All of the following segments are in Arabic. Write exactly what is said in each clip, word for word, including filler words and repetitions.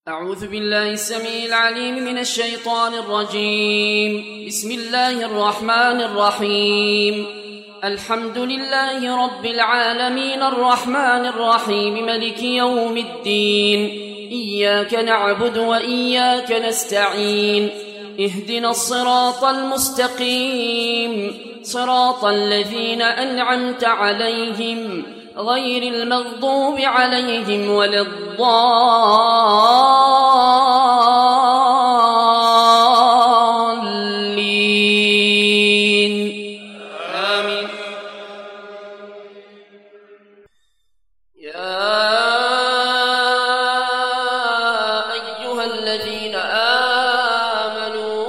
أعوذ بالله السميع العليم من الشيطان الرجيم. بسم الله الرحمن الرحيم. الحمد لله رب العالمين الرحمن الرحيم ملك يوم الدين. إياك نعبد وإياك نستعين. اهدنا الصراط المستقيم صراط الذين أنعمت عليهم غير المغضوب عليهم ولا الضالين. آمين. يا أيها الذين آمنوا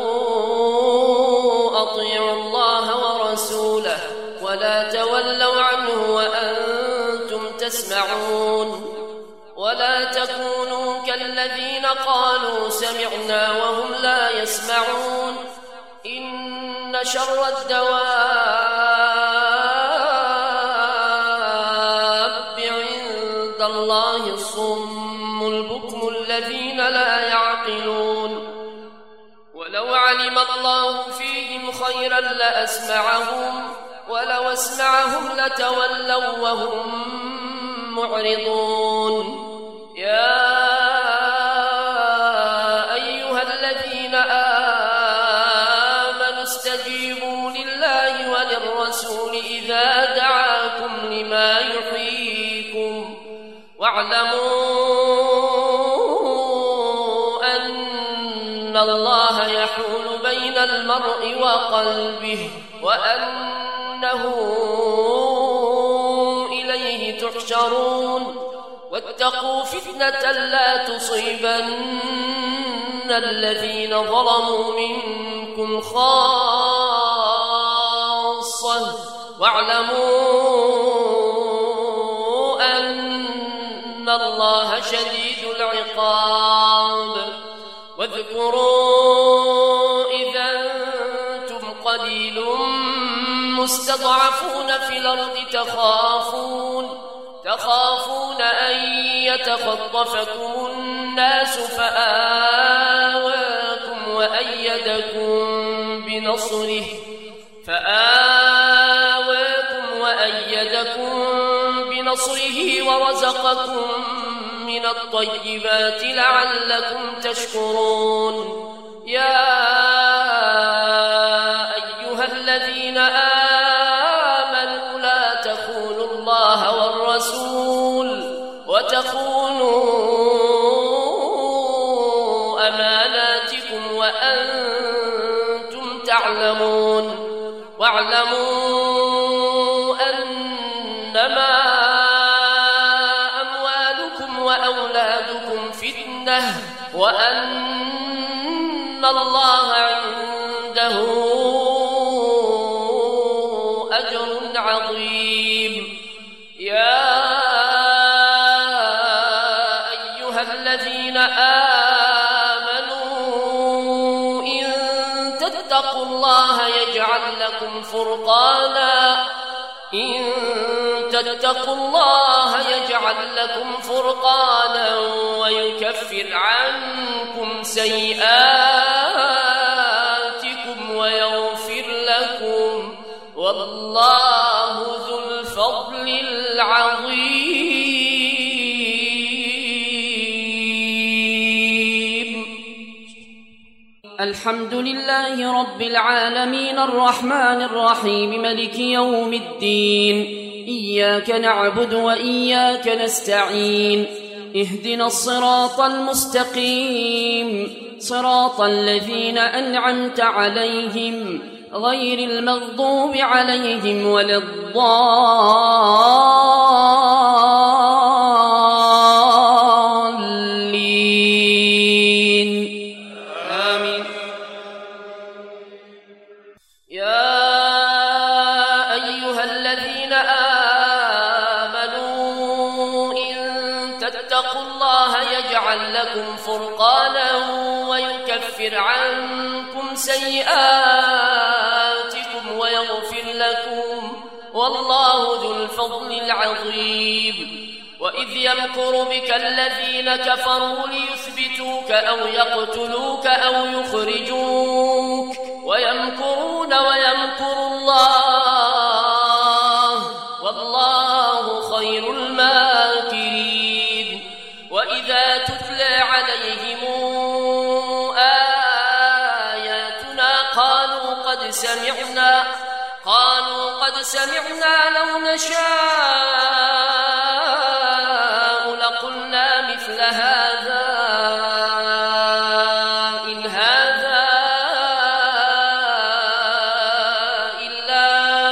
أطيعوا الله ورسوله ولا تولوا عنه وأنتم تسمعون. ولا تكونوا كالذين قالوا سمعنا وهم لا يسمعون. إن شر الدواب عند الله الصم البكم الذين لا يعقلون. ولو علم الله فيهم خيرا لأسمعهم ولو اسمعهم لتولوا وهم معرضون. يا أيها الذين آمنوا استجيبوا لله وللرسول إذا دعاكم لما يحييكم واعلموا أن الله يحول بين المرء وقلبه وأنه إليه تحشرون. واتقوا فتنة لا تصيبن الذين ظلموا منكم خاصة واعلموا أن الله شديد العقاب. واذكروا إذا أنتم قليل مستضعفون في الأرض تخافون تخافون أن يتخطفكم الناس فآواكم وأيدكم بنصره فآواكم وأيدكم بنصره ورزقكم من الطيبات لعلكم تشكرون. يا أيها الذين آمنوا لا تخونوا الله والرسول وتخونوا أماناتكم وأنتم تعلمون. واعلموا أنما أموالكم وأولادكم فتنة وأن الله عنده أجر عظيم. يا أيها الذين آمنوا إن تتقوا الله يجعل لكم فرقانا إن تتقوا الله يجعل لكم فرقانا ويكفر عنكم سيئاتكم ويغفر لكم والله ذو الفضل العظيم. الحمد لله رب العالمين الرحمن الرحيم ملك يوم الدين. إياك نعبد وإياك نستعين. اهدنا الصراط المستقيم صراط الذين أنعمت عليهم غير المغضوب عليهم ولا الضالين. آمين. يا أيها الذين آمنوا إن تتقوا الله يجعل لكم فرقانا ويكفر عنكم سيئاتكم ويغفر لكم والله ذو الفضل العظيم. وإذ يمكر بك الذين كفروا ليثبتوك أو يقتلوك أو يخرجوك ويمكرون ويمكر الله والله خير الماكرين وإذا تتلى عليهم آياتنا قالوا قد سمعنا قالوا قد سمعنا لو نشاء لقلنا مثل هذا إن هذا إلا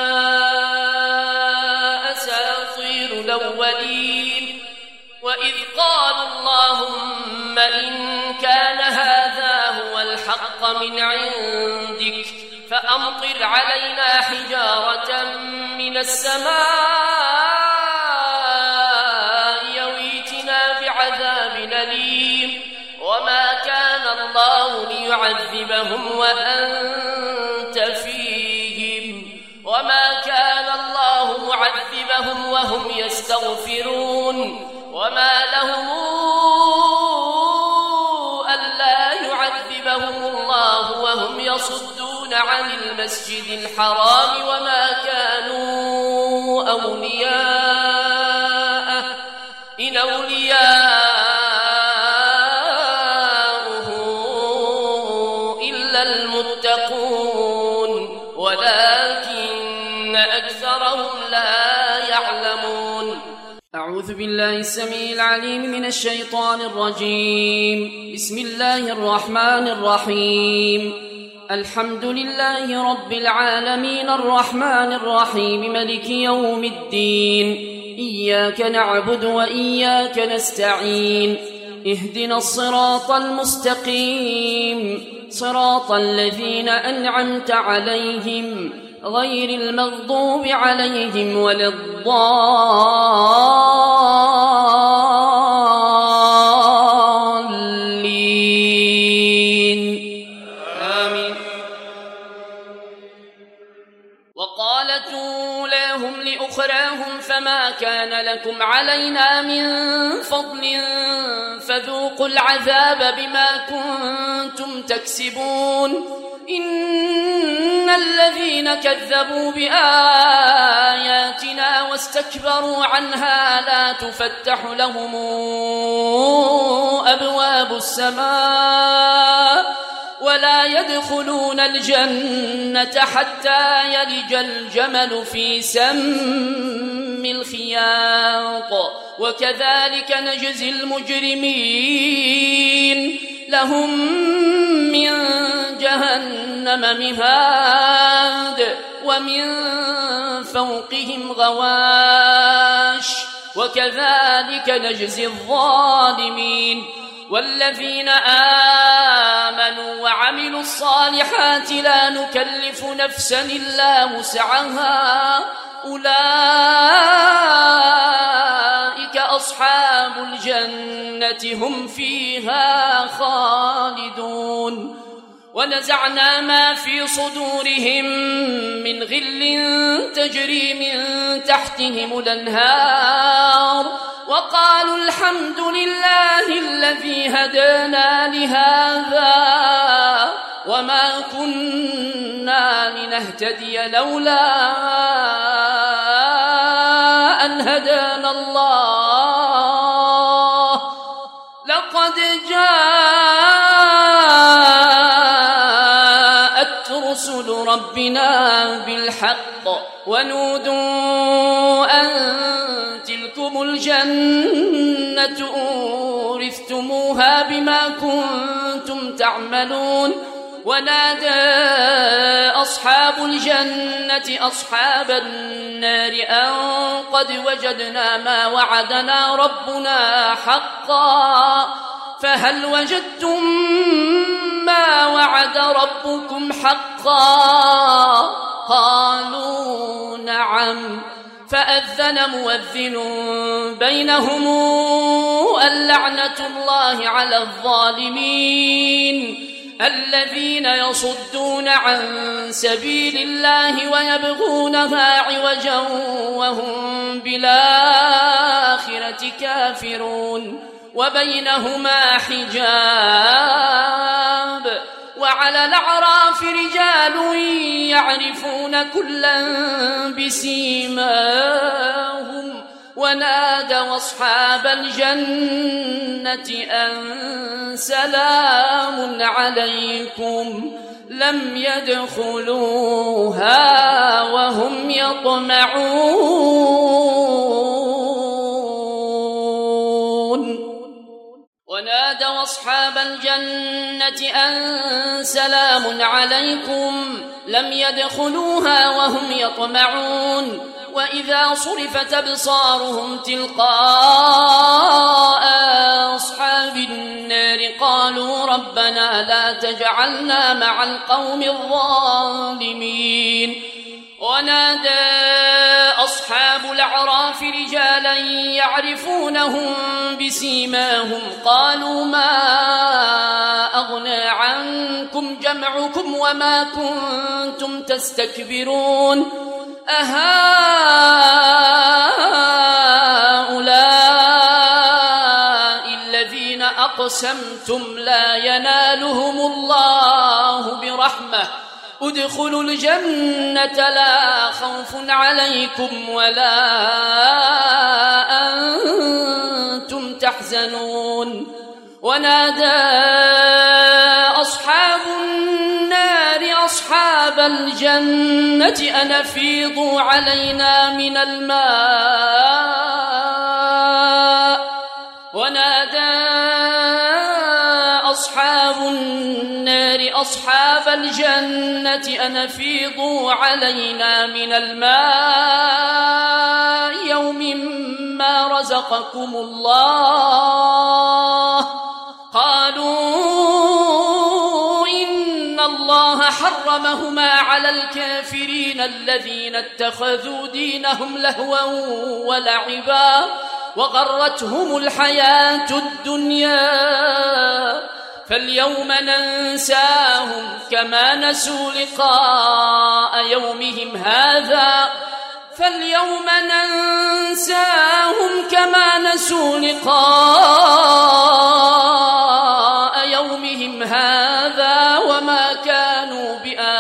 أساطير الأولين وإذ قالوا اللهم إن كان هذا هو الحق من عندك فأمطر علينا حجارة من السماء يويتنا بعذاب أليم وما كان الله ليعذبهم وأنت فيهم وما كان الله معذبهم وهم يستغفرون وما لهم ألا يعذبهم الله وهم يصدون عن المسجد الحرام وما كانوا أولياءه إن أولياؤه إلا المتقون ولكن أكثرهم لا يعلمون. أعوذ بالله السميع العليم من الشيطان الرجيم. بسم الله الرحمن الرحيم. الحمد لله رب العالمين الرحمن الرحيم ملك يوم الدين إياك نعبد وإياك نستعين اهدنا الصراط المستقيم صراط الذين أنعمت عليهم غير المغضوب عليهم ولا الضالين آمين. وقالت أولاهم لأخراهم فما كان لكم علينا من فضل فذوقوا العذاب بما كنتم تكسبون إن الذين كذبوا بآياتنا واستكبروا عنها لا تفتح لهم أبواب السماء ولا يدخلون الجنة حتى يلج الجمل في سم الخياط وكذلك نجزي المجرمين لهم من جهنم مهاد ومن فوقهم غواش وكذلك نجزي الظالمين. والذين آمنوا وعملوا الصالحات لا نكلف نفسا إلا وسعها أولئك أصحاب الجنة هم فيها خالدون. ونزعنا ما في صدورهم من غل تجري من تحتهم الأنهار وقالوا الحمد لله الذي هدانا لهذا وما كنا لنهتدي لولا أن هدانا الله لقد جاءت رسل ربنا بالحق ونودوا أن تلكم الجنة أورثتموها بما كنتم تعملون. ونادى أصحاب الجنة أصحاب النار أن قد وجدنا ما وعدنا ربنا حقا فهل وجدتم ما وعد ربكم حقا قالوا نعم فأذن مؤذن بينهم اللعنة الله على الظالمين الذين يصدون عن سبيل الله ويبغونها عوجا وهم بالآخرة كافرون وبينهما حجاب وعلى الأعراف رجال يعرفون كلا بسيماهم ونادوا أصحاب الجنة أن سلام عليكم لم يدخلوها وهم يطمعون ونادوا أصحاب الجنة أن سلام عليكم لم يدخلوها وهم يطمعون وإذا صرفت أبصارهم تلقاء أصحاب النار قالوا ربنا لا تجعلنا مع القوم الظالمين ونادى أصحاب الأعراف رجالا يعرفونهم بسيماهم قالوا ما أغنى عنكم جمعكم وما كنتم تستكبرون أهؤلاء الذين أقسمتم لا ينالهم الله برحمة ادخلوا الجنة لا خوف عليكم ولا أنتم تحزنون ونادى أصحاب النار أصحاب الجنة أن أفيضوا علينا من الماء ونادى أصحاب النار أصحاب الجنة أن أفيضوا علينا من الماء يوم ما رزقكم الله قالوا إن الله حرمهما على الكافرين الذين اتخذوا دينهم لهوا ولعبا وغرتهم الحياة الدنيا فاليوم ننساهم كما نسوا لقاء يومهم هذا فاليوم ننساهم كما نسوا لقاء يومهم هذا وما كانوا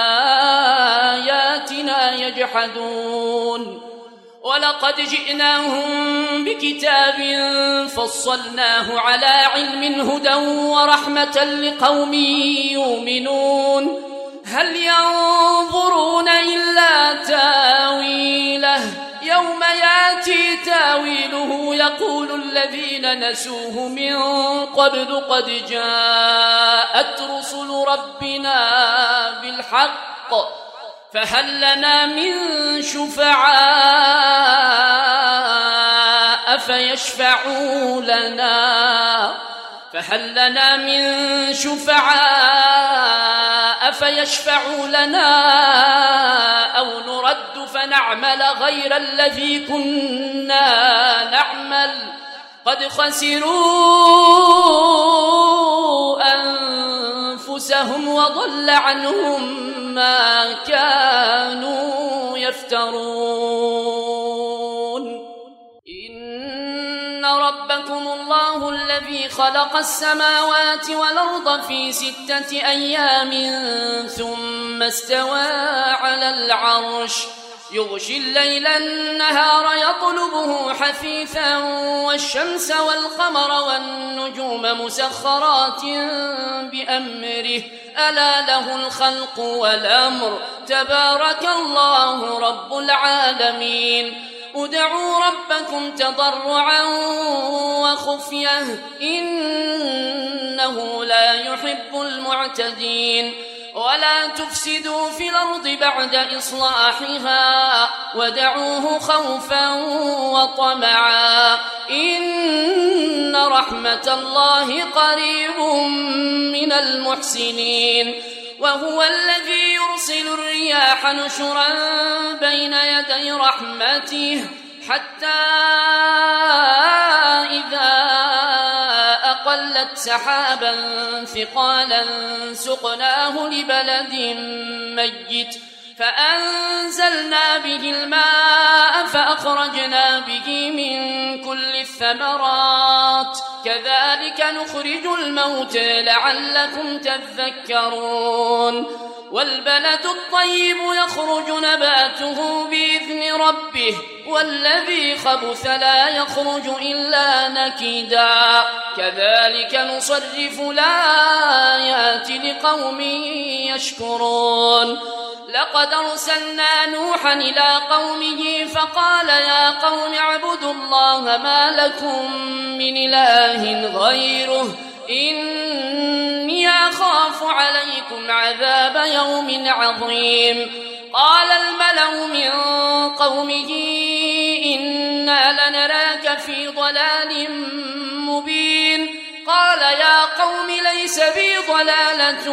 بآياتنا يجحدون ولقد جئناهم بكتاب فصلناه على علم هدى ورحمة لقوم يؤمنون هل ينظرون إلا تاويله يوم ياتي تاويله يقول الذين نسوه من قبل قد جاءت رسل ربنا بالحق فهل لنا من شفعاء فيشفعوا لنا فهل لنا من شفعاء فيشفعوا لنا أو نرد فنعمل غير الذي كنا نعمل قد خسروا أنفسهم وضل عنهم ما كانوا يفترون إن ربكم الله الذي خلق السماوات والأرض في ستة أيام ثم استوى على العرش يغشي الليل النهار يطلبه حثيثا والشمس والقمر والنجوم مسخرات بأمره ألا له الخلق والأمر تبارك الله رب العالمين ادعوا ربكم تضرعا وخفية إنه لا يحب المعتدين ولا تفسدوا في الأرض بعد إصلاحها ودعوه خوفا وطمعا إن رحمة الله قريب من المحسنين وهو الذي يرسل الرياح نشرا بين يدي رحمته حتى إذا أقلت فسخرت سحابا ثقالا سقناه لبلد ميت فأنزلنا به الماء فأخرجنا به من كل الثمرات كذلك نخرج الموت لعلكم تذكرون والبلد الطيب يخرج نباته بإذن ربه والذي خبث لا يخرج إلا نكدا كذلك نصرف الآيات لقوم يشكرون لقد أرسلنا نوحا إلى قومه فقال يا قوم اعبدوا الله ما لكم من إله غيره إني أخاف عليكم عذاب يوم عظيم قال الملأ من قومه إنا لنراك في ضلال مبين قال يا قوم ليس بي ضلالة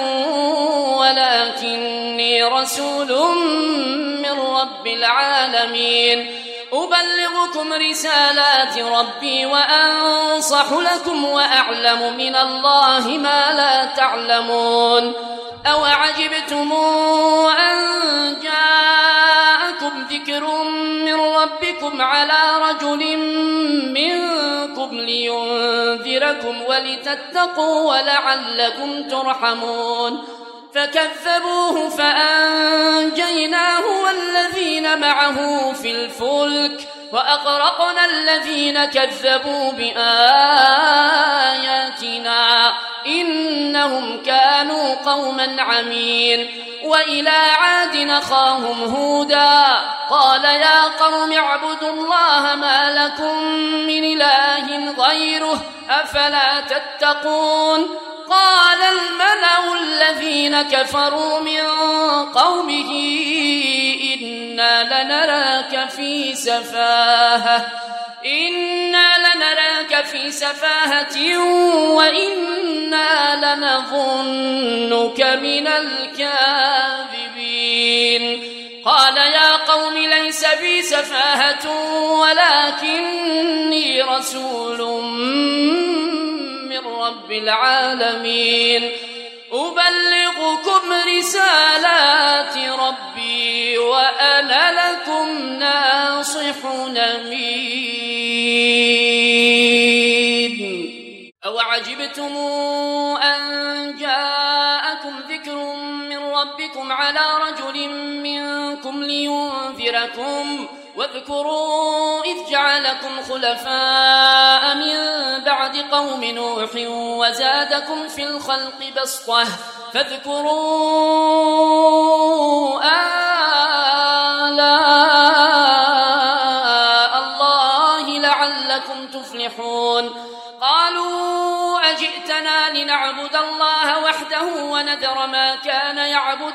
ولكني رسول من رب العالمين أبلغكم رسالات ربي وأنصح لكم وأعلم من الله ما لا تعلمون أوعجبتم أن جاءكم ذكر من ربكم على رجل منكم لينذركم ولتتقوا ولعلكم ترحمون فكذبوه فأنجيناه والذين معه في الفلك وأغرقنا الذين كذبوا بآياتنا إنهم كانوا قوما عمين وإلى عاد أخاهم هودا قال يا قوم اعبدوا الله ما لكم من إله غيره أفلا تتقون قال الملأ الذين كفروا من قومه إنا لنراك في سفاهة إنا لنراك في سفاهة وإنا لنظنك من الكاذبين قال يا قوم ليس بي سفاهة ولكني رسول من رب العالمين أبلغكم رسالات ربي وأنا لكم ناصح أمين أوعجبتم أن جاءكم ذكر من ربكم على رجل منكم لينذركم واذكروا إذ جعلكم خلفاء من بعد قوم نوح وزادكم في الخلق بسطة فاذكروا آلاء الله لعلكم تفلحون قالوا أجئتنا لنعبد الله وحده ونذر ما كان يعبد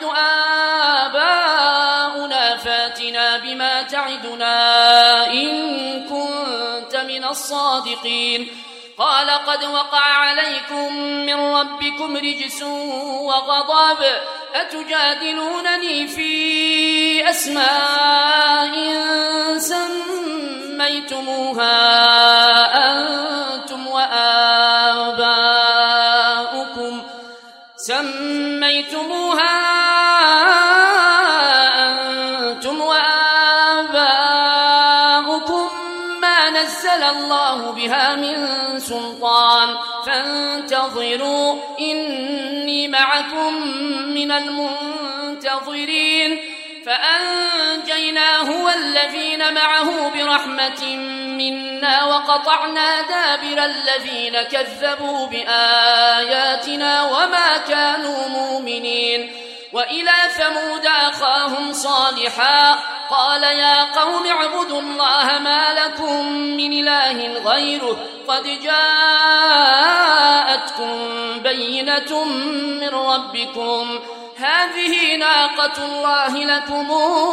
آباؤنا فاتنا بما تعدنا إن كنت من الصادقين قال قد وقع عليكم من ربكم رجس وغضب أتجادلونني في أسماء سميتموها أنتم وآباؤكم سميتموها أنتم وآباؤكم ما نزل الله بها من سلطان فانتظروا إني معكم من المنتظرين فأنجيناه والذين معه برحمة منا وقطعنا دابر الذين كذبوا بآياتنا وما كانوا مؤمنين وإلى ثمود أخاهم صالحا قال يا قوم اعبدوا الله ما لكم من إله غيره قد جاءتكم بينة من ربكم هذه ناقة الله لكم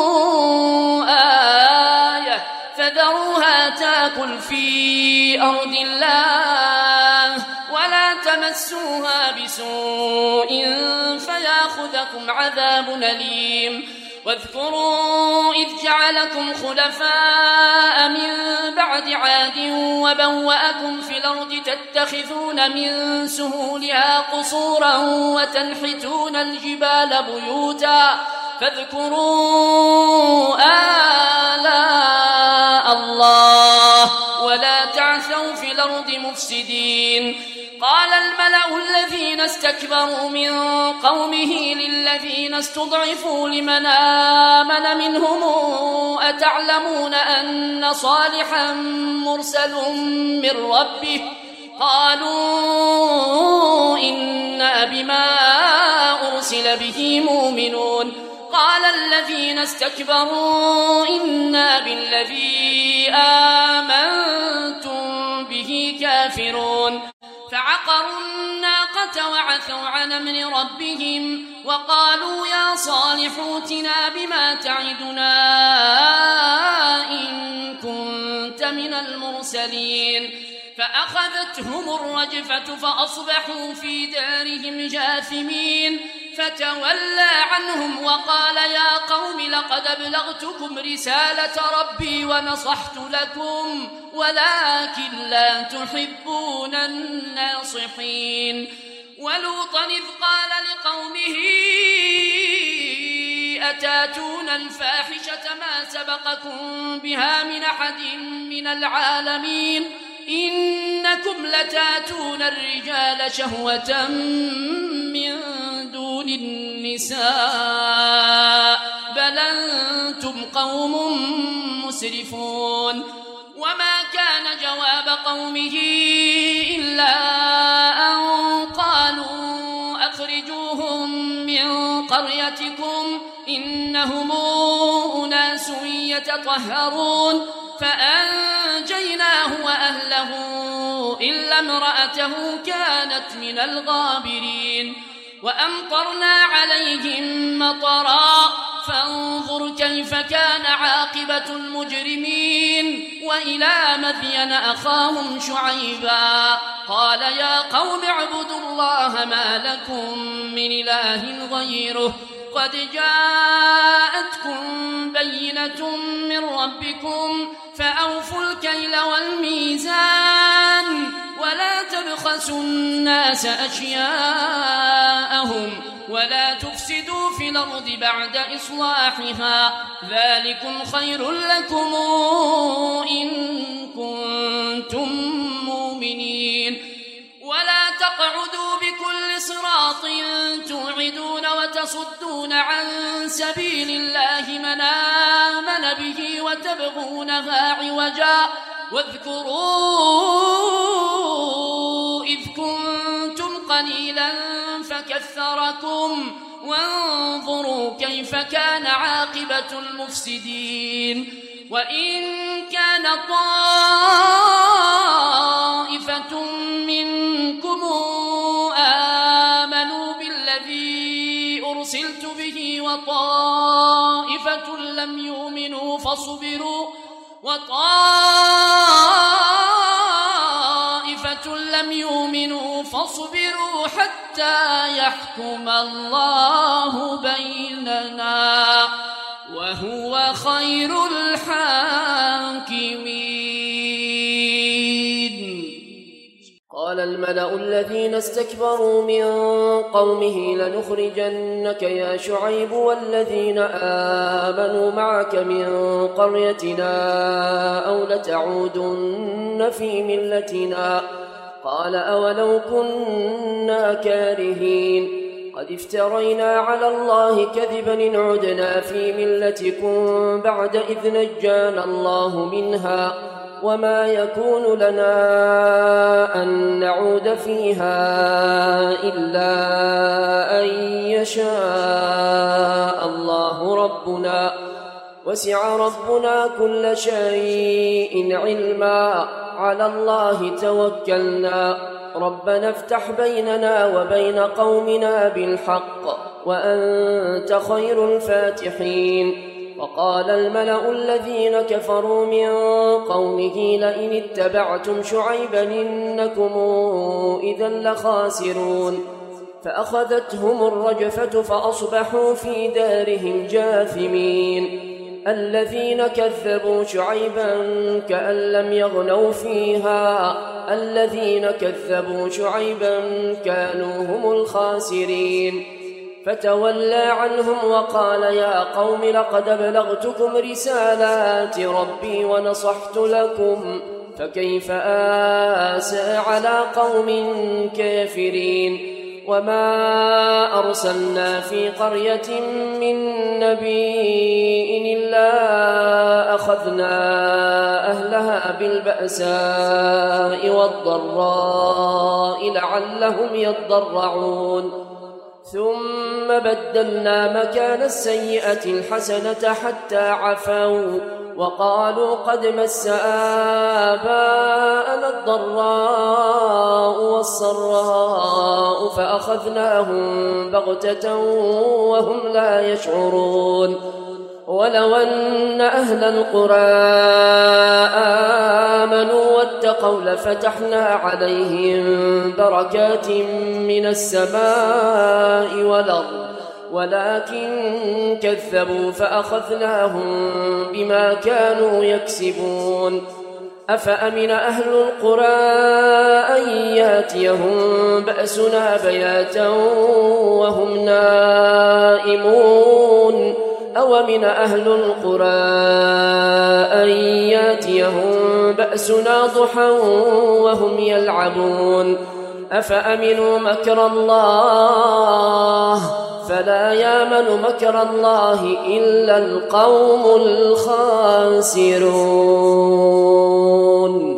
آية فذروها تاكل في أرض الله ولا تمسوها بسوء فياخذكم عذاب أليم واذكروا إذ جعلكم خلفاء من بعد عاد وبوأكم في الأرض تتخذون من سهولها قصورا وتنحتون الجبال بيوتا فاذكروا آلاء الله ولا تعثوا في الأرض مفسدين. قال الملأ الذين استكبروا من قومه للذين استضعفوا لمن آمن منهم أتعلمون أن صالحا مرسل من ربه قالوا إنا بما أرسل به مؤمنون. قال الذين استكبروا إنا بالذي آمنتم به كافرون. فعقروا الناقة وعثوا عن أمر ربهم وقالوا يا صالح ائتنا بما تعدنا إن كنت من المرسلين. فأخذتهم الرجفة فأصبحوا في دارهم جاثمين. فتولى عنهم وقال يا قوم لقد أبلغتكم رسالة ربي ونصحت لكم ولكن لا تحبون الناصحين. ولوطا إذ قال لقومه أتاتون الفاحشة ما سبقكم بها من أحد من العالمين إنكم لتاتون الرجال شهوة من دون النساء بل أنتم قوم مسرفون. وما كان جواب قومه إلا أن قالوا أخرجوهم من قريتكم إنهم أناس يتطهرون. فأنجيناه وأهله إلا امرأته كانت من الغابرين. وأمطرنا عليهم مطرا فانظر كيف كان عاقبة المجرمين. وإلى مدين أخاهم شعيبا قال يا قوم اعبدوا الله ما لكم من إله غيره قد جاءتكم بينة من ربكم فأوفوا الكيل والميزان ولا تبخسوا الناس أشياءهم ولا تفسدوا في الأرض بعد إصلاحها ذلكم خير لكم إن كنتم مؤمنين. ولا تقعدوا بكل صراط توعدون وتصدون عن سبيل الله من آمن به وتبغونها عوجا واذكروا إذ كنتم قليلا فكثركم وانظروا كيف كان عاقبة المفسدين. وإن كان طائفة منكم آمنوا بالذي أرسلت به وطائفة لم يؤمنوا فاصبروا وطائفة لم يؤمنوا فاصبروا حتى يحكم الله بيننا وهو خير الحاكمين. قال الملأ الذين استكبروا من قومه لنخرجنك يا شعيب والذين آمنوا معك من قريتنا أو لتعودن في ملتنا. قال أولو كنا كارهين قد افترينا على الله كذبا إن عدنا في ملتكم بعد إذ نجانا الله منها وما يكون لنا أن نعود فيها إلا أن يشاء الله ربنا وسع ربنا كل شيء علما على الله توكلنا ربنا افتح بيننا وبين قومنا بالحق وأنت خير الفاتحين. وقال الملأ الذين كفروا من قومه لئن اتبعتم شعيبا إنكم إذا لخاسرون. فأخذتهم الرجفة فأصبحوا في دارهم جاثمين. الذين كذبوا شعيبا كأن لم يغنوا فيها الذين كذبوا شعيبا كانوا هم الخاسرين. فتولى عنهم وقال يا قوم لقد أبلغتكم رسالات ربي ونصحت لكم فكيف آسى على قوم كافرين. وما أرسلنا في قرية من نبي إلا أخذنا أهلها بالبأساء والضراء لعلهم يضرعون. ثم بدلنا مكان السيئة الحسنة حتى عفوا وقالوا قد مس آباءنا الضراء والسراء فأخذناهم بغتة وهم لا يشعرون. ولو أن أهل القرى آمنوا واتقوا لفتحنا عليهم بركات من السماء والأرض ولكن كذبوا فأخذناهم بما كانوا يكسبون. أفأمن أهل القرى أن ياتيهم بأسنا بياتا وهم نائمون أومن أهل القرى أن ياتيهم بأسنا ضحى وهم يلعبون. أفأمنوا مكر الله فلا يامن مكر الله إلا القوم الخاسرون.